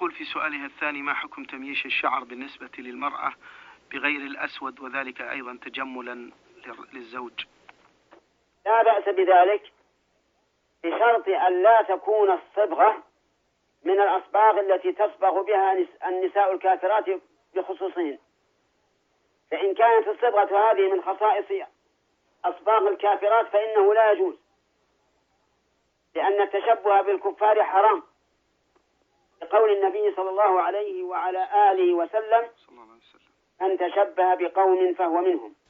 تقول في سؤالها الثاني: ما حكم تمييش الشعر بالنسبة للمرأة بغير الأسود، وذلك أيضا تجملا للزوج؟ لا بأس بذلك، بشرط أن لا تكون الصبغة من الأصباغ التي تصبغ بها النساء الكافرات بخصوصهن. فإن كانت الصبغة هذه من خصائص أصباغ الكافرات فإنه لا يجوز، لأن التشبه بالكفار حرام، لقول النبي صلى الله عليه وعلى آله وسلم: من تشبه بقوم فهو منهم.